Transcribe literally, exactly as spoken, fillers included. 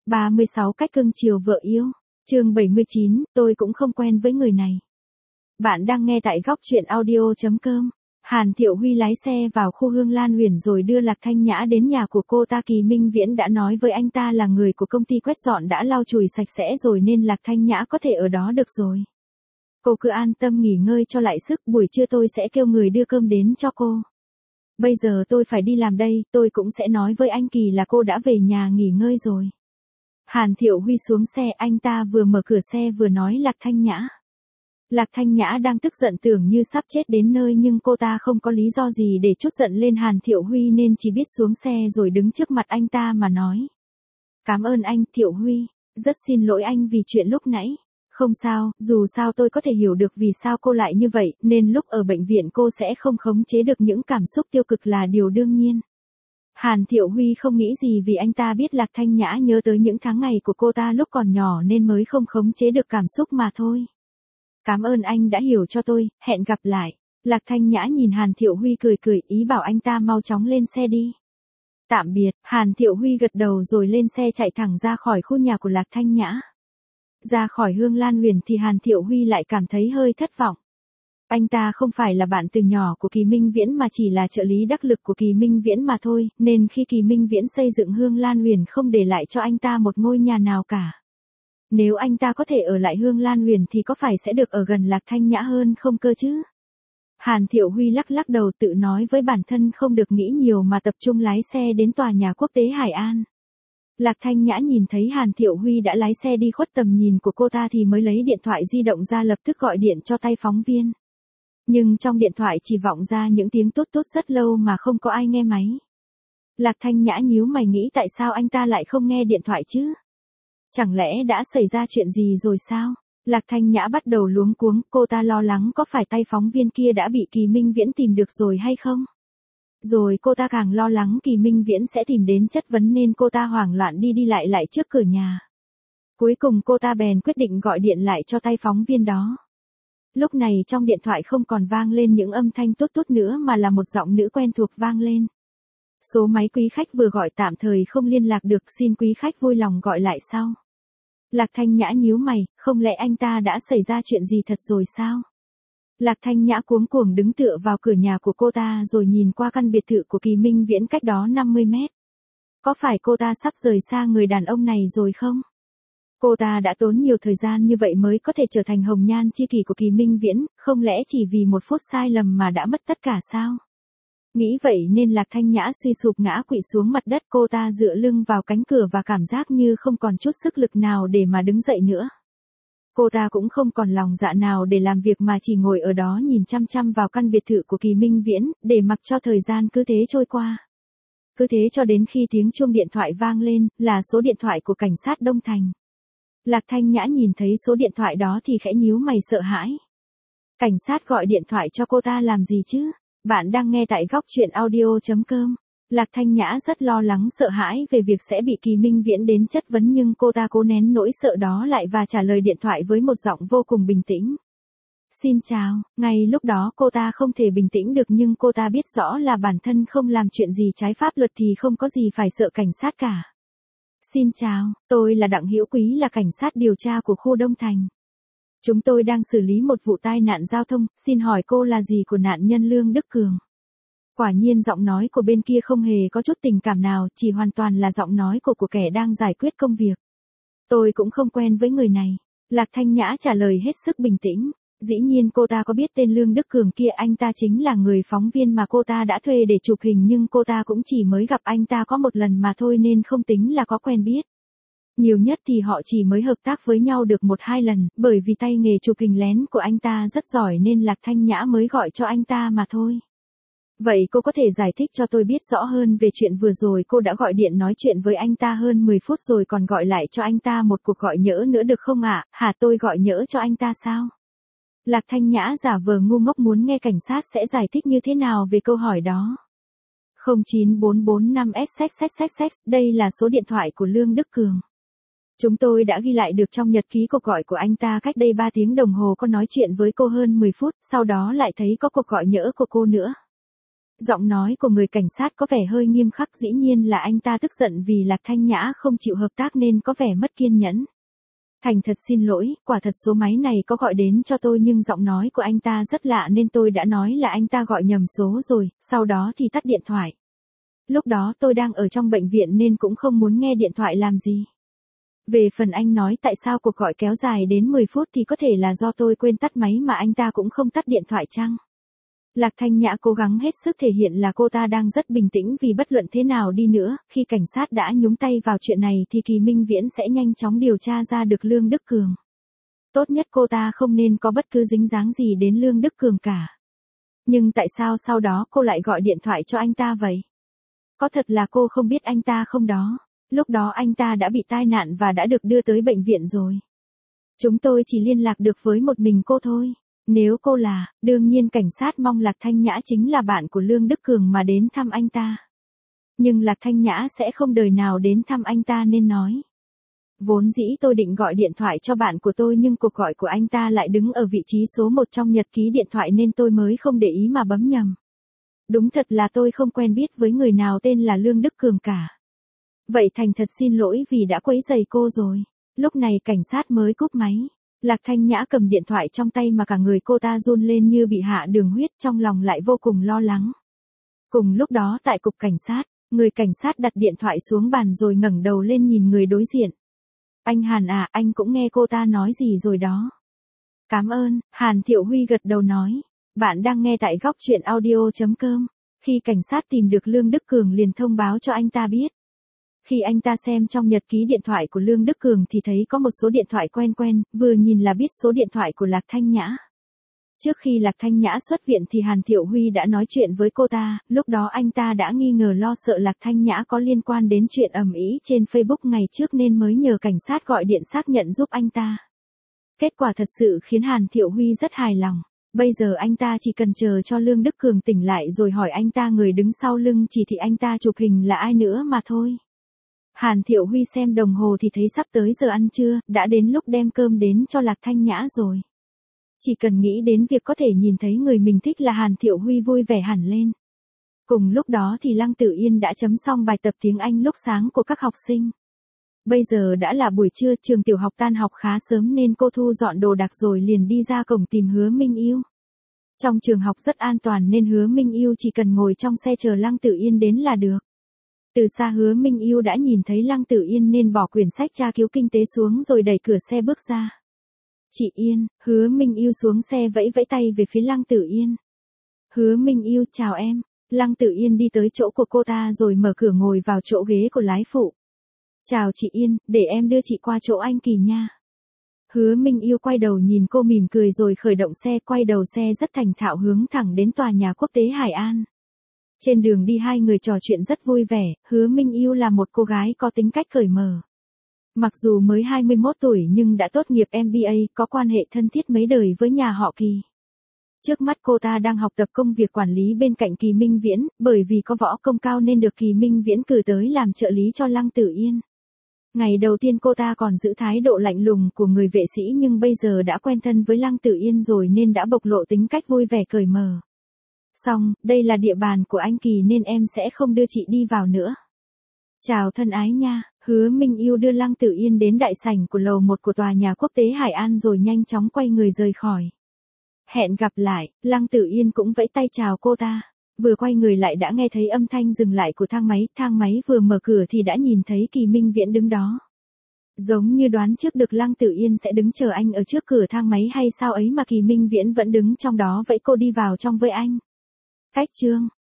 ba mươi sáu cách cưng chiều vợ yêu. Chương bảy mươi chín, tôi cũng không quen với người này. Bạn đang nghe tại góc truyện audio chấm com. Hàn Thiệu Huy lái xe vào khu Hương Lan Huyền rồi đưa Lạc Thanh Nhã đến nhà của cô ta. Kỳ Minh Viễn đã nói với anh ta là người của công ty quét dọn đã lau chùi sạch sẽ rồi nên Lạc Thanh Nhã có thể ở đó được rồi. Cô cứ an tâm nghỉ ngơi cho lại sức, buổi trưa tôi sẽ kêu người đưa cơm đến cho cô. Bây giờ tôi phải đi làm đây, tôi cũng sẽ nói với anh Kỳ là cô đã về nhà nghỉ ngơi rồi. Hàn Thiệu Huy xuống xe, anh ta vừa mở cửa xe vừa nói Lạc Thanh Nhã. Lạc Thanh Nhã đang tức giận tưởng như sắp chết đến nơi nhưng cô ta không có lý do gì để trút giận lên Hàn Thiệu Huy nên chỉ biết xuống xe rồi đứng trước mặt anh ta mà nói. Cảm ơn anh Thiệu Huy, rất xin lỗi anh vì chuyện lúc nãy. Không sao, dù sao tôi có thể hiểu được vì sao cô lại như vậy, nên lúc ở bệnh viện cô sẽ không khống chế được những cảm xúc tiêu cực là điều đương nhiên. Hàn Thiệu Huy không nghĩ gì vì anh ta biết Lạc Thanh Nhã nhớ tới những tháng ngày của cô ta lúc còn nhỏ nên mới không khống chế được cảm xúc mà thôi. Cảm ơn anh đã hiểu cho tôi, hẹn gặp lại. Lạc Thanh Nhã nhìn Hàn Thiệu Huy cười cười, ý bảo anh ta mau chóng lên xe đi. Tạm biệt, Hàn Thiệu Huy gật đầu rồi lên xe chạy thẳng ra khỏi khu nhà của Lạc Thanh Nhã. Ra khỏi Hương Lan Huyền thì Hàn Thiệu Huy lại cảm thấy hơi thất vọng. Anh ta không phải là bạn từ nhỏ của Kỳ Minh Viễn mà chỉ là trợ lý đắc lực của Kỳ Minh Viễn mà thôi, nên khi Kỳ Minh Viễn xây dựng Hương Lan Huyền không để lại cho anh ta một ngôi nhà nào cả. Nếu anh ta có thể ở lại Hương Lan Huyền thì có phải sẽ được ở gần Lạc Thanh Nhã hơn không cơ chứ? Hàn Thiệu Huy lắc lắc đầu tự nói với bản thân không được nghĩ nhiều mà tập trung lái xe đến tòa nhà quốc tế Hải An. Lạc Thanh Nhã nhìn thấy Hàn Thiệu Huy đã lái xe đi khuất tầm nhìn của cô ta thì mới lấy điện thoại di động ra lập tức gọi điện cho tay phóng viên. Nhưng trong điện thoại chỉ vọng ra những tiếng tốt tốt rất lâu mà không có ai nghe máy. Lạc Thanh Nhã nhíu mày nghĩ tại sao anh ta lại không nghe điện thoại chứ? Chẳng lẽ đã xảy ra chuyện gì rồi sao? Lạc Thanh Nhã bắt đầu luống cuống, cô ta lo lắng có phải tay phóng viên kia đã bị Kỳ Minh Viễn tìm được rồi hay không? Rồi cô ta càng lo lắng Kỳ Minh Viễn sẽ tìm đến chất vấn nên cô ta hoảng loạn đi đi lại lại trước cửa nhà. Cuối cùng cô ta bèn quyết định gọi điện lại cho tay phóng viên đó. Lúc này trong điện thoại không còn vang lên những âm thanh tốt tốt nữa mà là một giọng nữ quen thuộc vang lên. Số máy quý khách vừa gọi tạm thời không liên lạc được, xin quý khách vui lòng gọi lại sau. Lạc Thanh Nhã nhíu mày, không lẽ anh ta đã xảy ra chuyện gì thật rồi sao? Lạc Thanh Nhã cuống cuồng đứng tựa vào cửa nhà của cô ta rồi nhìn qua căn biệt thự của Kỳ Minh Viễn cách đó năm mươi mét. Có phải cô ta sắp rời xa người đàn ông này rồi không? Cô ta đã tốn nhiều thời gian như vậy mới có thể trở thành hồng nhan chi kỷ của Kỳ Minh Viễn, không lẽ chỉ vì một phút sai lầm mà đã mất tất cả sao? Nghĩ vậy nên Lạc Thanh Nhã suy sụp ngã quỵ xuống mặt đất, cô ta dựa lưng vào cánh cửa và cảm giác như không còn chút sức lực nào để mà đứng dậy nữa. Cô ta cũng không còn lòng dạ nào để làm việc mà chỉ ngồi ở đó nhìn chăm chăm vào căn biệt thự của Kỳ Minh Viễn, để mặc cho thời gian cứ thế trôi qua. Cứ thế cho đến khi tiếng chuông điện thoại vang lên, là số điện thoại của cảnh sát Đông Thành. Lạc Thanh Nhã nhìn thấy số điện thoại đó thì khẽ nhíu mày sợ hãi. Cảnh sát gọi điện thoại cho cô ta làm gì chứ? Bạn đang nghe tại góc truyện audio chấm com. Lạc Thanh Nhã rất lo lắng sợ hãi về việc sẽ bị Kỳ Minh Viễn đến chất vấn nhưng cô ta cố nén nỗi sợ đó lại và trả lời điện thoại với một giọng vô cùng bình tĩnh. Xin chào, ngay lúc đó cô ta không thể bình tĩnh được nhưng cô ta biết rõ là bản thân không làm chuyện gì trái pháp luật thì không có gì phải sợ cảnh sát cả. Xin chào, tôi là Đặng Hữu Quý, là cảnh sát điều tra của khu Đông Thành. Chúng tôi đang xử lý một vụ tai nạn giao thông, xin hỏi cô là gì của nạn nhân Lương Đức Cường? Quả nhiên giọng nói của bên kia không hề có chút tình cảm nào, chỉ hoàn toàn là giọng nói của của kẻ đang giải quyết công việc. Tôi cũng không quen với người này. Lạc Thanh Nhã trả lời hết sức bình tĩnh. Dĩ nhiên cô ta có biết tên Lương Đức Cường kia, anh ta chính là người phóng viên mà cô ta đã thuê để chụp hình nhưng cô ta cũng chỉ mới gặp anh ta có một lần mà thôi nên không tính là có quen biết. Nhiều nhất thì họ chỉ mới hợp tác với nhau được một hai lần, bởi vì tay nghề chụp hình lén của anh ta rất giỏi nên Lạc Thanh Nhã mới gọi cho anh ta mà thôi. Vậy cô có thể giải thích cho tôi biết rõ hơn về chuyện vừa rồi cô đã gọi điện nói chuyện với anh ta hơn mười phút rồi còn gọi lại cho anh ta một cuộc gọi nhỡ nữa được không ạ? À? Hả, tôi gọi nhỡ cho anh ta sao? Lạc Thanh Nhã giả vờ ngu ngốc muốn nghe cảnh sát sẽ giải thích như thế nào về câu hỏi đó. không chín bốn bốn năm S X X X X, đây là số điện thoại của Lương Đức Cường. Chúng tôi đã ghi lại được trong nhật ký cuộc gọi của anh ta cách đây ba tiếng đồng hồ có nói chuyện với cô hơn mười phút, sau đó lại thấy có cuộc gọi nhỡ của cô nữa. Giọng nói của người cảnh sát có vẻ hơi nghiêm khắc, dĩ nhiên là anh ta tức giận vì Lạc Thanh Nhã không chịu hợp tác nên có vẻ mất kiên nhẫn. Thành thật xin lỗi, quả thật số máy này có gọi đến cho tôi nhưng giọng nói của anh ta rất lạ nên tôi đã nói là anh ta gọi nhầm số rồi, sau đó thì tắt điện thoại. Lúc đó tôi đang ở trong bệnh viện nên cũng không muốn nghe điện thoại làm gì. Về phần anh nói tại sao cuộc gọi kéo dài đến mười phút thì có thể là do tôi quên tắt máy mà anh ta cũng không tắt điện thoại chăng? Lạc Thanh Nhã cố gắng hết sức thể hiện là cô ta đang rất bình tĩnh vì bất luận thế nào đi nữa, khi cảnh sát đã nhúng tay vào chuyện này thì Kỳ Minh Viễn sẽ nhanh chóng điều tra ra được Lương Đức Cường. Tốt nhất cô ta không nên có bất cứ dính dáng gì đến Lương Đức Cường cả. Nhưng tại sao sau đó cô lại gọi điện thoại cho anh ta vậy? Có thật là cô không biết anh ta không đó? Lúc đó anh ta đã bị tai nạn và đã được đưa tới bệnh viện rồi. Chúng tôi chỉ liên lạc được với một mình cô thôi. Nếu cô là, đương nhiên cảnh sát mong Lạc Thanh Nhã chính là bạn của Lương Đức Cường mà đến thăm anh ta. Nhưng Lạc Thanh Nhã sẽ không đời nào đến thăm anh ta nên nói. Vốn dĩ tôi định gọi điện thoại cho bạn của tôi nhưng cuộc gọi của anh ta lại đứng ở vị trí số một trong nhật ký điện thoại nên tôi mới không để ý mà bấm nhầm. Đúng thật là tôi không quen biết với người nào tên là Lương Đức Cường cả. Vậy thành thật xin lỗi vì đã quấy rầy cô rồi. Lúc này cảnh sát mới cúp máy. Lạc Thanh Nhã cầm điện thoại trong tay mà cả người cô ta run lên như bị hạ đường huyết, trong lòng lại vô cùng lo lắng. Cùng lúc đó tại cục cảnh sát, người cảnh sát đặt điện thoại xuống bàn rồi ngẩng đầu lên nhìn người đối diện. Anh Hàn à, anh cũng nghe cô ta nói gì rồi đó. Cảm ơn, Hàn Thiệu Huy gật đầu nói. Bạn đang nghe tại góc truyện audio chấm com. Khi cảnh sát tìm được Lương Đức Cường liền thông báo cho anh ta biết. Khi anh ta xem trong nhật ký điện thoại của Lương Đức Cường thì thấy có một số điện thoại quen quen, vừa nhìn là biết số điện thoại của Lạc Thanh Nhã. Trước khi Lạc Thanh Nhã xuất viện thì Hàn Thiệu Huy đã nói chuyện với cô ta, lúc đó anh ta đã nghi ngờ lo sợ Lạc Thanh Nhã có liên quan đến chuyện ầm ĩ trên Facebook ngày trước nên mới nhờ cảnh sát gọi điện xác nhận giúp anh ta. Kết quả thật sự khiến Hàn Thiệu Huy rất hài lòng. Bây giờ anh ta chỉ cần chờ cho Lương Đức Cường tỉnh lại rồi hỏi anh ta người đứng sau lưng chỉ thị anh ta chụp hình là ai nữa mà thôi. Hàn Thiệu Huy xem đồng hồ thì thấy sắp tới giờ ăn trưa, đã đến lúc đem cơm đến cho Lạc Thanh Nhã rồi. Chỉ cần nghĩ đến việc có thể nhìn thấy người mình thích là Hàn Thiệu Huy vui vẻ hẳn lên. Cùng lúc đó thì Lăng Tử Yên đã chấm xong bài tập tiếng Anh lúc sáng của các học sinh. Bây giờ đã là buổi trưa, trường tiểu học tan học khá sớm nên cô thu dọn đồ đạc rồi liền đi ra cổng tìm Hứa Minh Yêu. Trong trường học rất an toàn nên Hứa Minh Yêu chỉ cần ngồi trong xe chờ Lăng Tử Yên đến là được. Từ xa Hứa Minh Yêu đã nhìn thấy Lăng Tử Yên nên bỏ quyển sách tra cứu kinh tế xuống rồi đẩy cửa xe bước ra. Chị Yên, Hứa Minh Yêu xuống xe vẫy vẫy tay về phía Lăng Tử Yên. Hứa Minh Yêu, chào em. Lăng Tử Yên đi tới chỗ của cô ta rồi mở cửa ngồi vào chỗ ghế của lái phụ. Chào chị Yên, để em đưa chị qua chỗ anh Kỳ nha. Hứa Minh Yêu quay đầu nhìn cô mỉm cười rồi khởi động xe, quay đầu xe rất thành thạo hướng thẳng đến tòa nhà quốc tế Hải An. Trên đường đi hai người trò chuyện rất vui vẻ, Hứa Minh Yêu là một cô gái có tính cách cởi mở. Mặc dù mới hai mươi mốt tuổi nhưng đã tốt nghiệp em bê a, có quan hệ thân thiết mấy đời với nhà họ Kỳ. Trước mắt cô ta đang học tập công việc quản lý bên cạnh Kỳ Minh Viễn, bởi vì có võ công cao nên được Kỳ Minh Viễn cử tới làm trợ lý cho Lăng Tử Yên. Ngày đầu tiên cô ta còn giữ thái độ lạnh lùng của người vệ sĩ nhưng bây giờ đã quen thân với Lăng Tử Yên rồi nên đã bộc lộ tính cách vui vẻ cởi mở. Xong, đây là địa bàn của anh Kỳ nên em sẽ không đưa chị đi vào nữa. Chào thân ái nha, Hứa Minh Yêu đưa Lăng Tử Yên đến đại sảnh của lầu một của tòa nhà quốc tế Hải An rồi nhanh chóng quay người rời khỏi. Hẹn gặp lại, Lăng Tử Yên cũng vẫy tay chào cô ta. Vừa quay người lại đã nghe thấy âm thanh dừng lại của thang máy, thang máy vừa mở cửa thì đã nhìn thấy Kỳ Minh Viễn đứng đó. Giống như đoán trước được Lăng Tử Yên sẽ đứng chờ anh ở trước cửa thang máy hay sao ấy mà Kỳ Minh Viễn vẫn đứng trong đó vẫy cô đi vào trong với anh. Cách chương